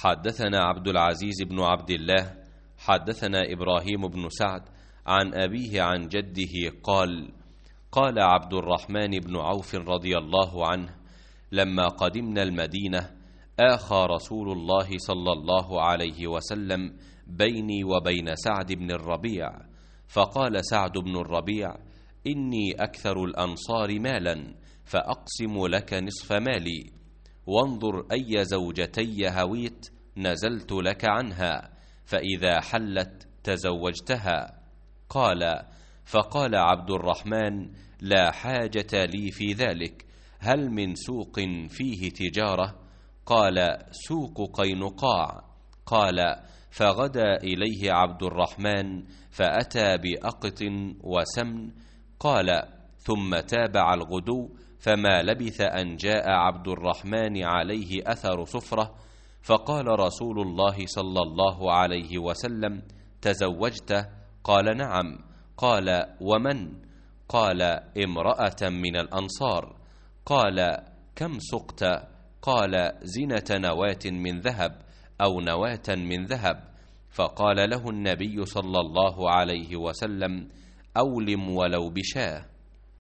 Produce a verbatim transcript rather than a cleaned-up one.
حدثنا عبد العزيز بن عبد الله حدثنا إبراهيم بن سعد عن أبيه عن جده قال: قال عبد الرحمن بن عوف رضي الله عنه: لما قدمنا المدينة آخى رسول الله صلى الله عليه وسلم بيني وبين سعد بن الربيع، فقال سعد بن الربيع: إني أكثر الأنصار مالا فأقسم لك نصف مالي، وانظر أي زوجتي هويت نزلت لك عنها، فإذا حلت تزوجتها. قال: فقال عبد الرحمن: لا حاجة لي في ذلك، هل من سوق فيه تجارة؟ قال: سوق قينقاع. قال: فغدا إليه عبد الرحمن فأتى بأقط وسمن. قال: ثم تابع الغدو، فما لبث أن جاء عبد الرحمن عليه أثر صفرة، فقال رسول الله صلى الله عليه وسلم: تزوجت؟ قال: نعم. قال: ومن؟ قال: امرأة من الأنصار. قال: كم سقت؟ قال: زنة نواة من ذهب أو نواة من ذهب. فقال له النبي صلى الله عليه وسلم: أولم ولو بشاه.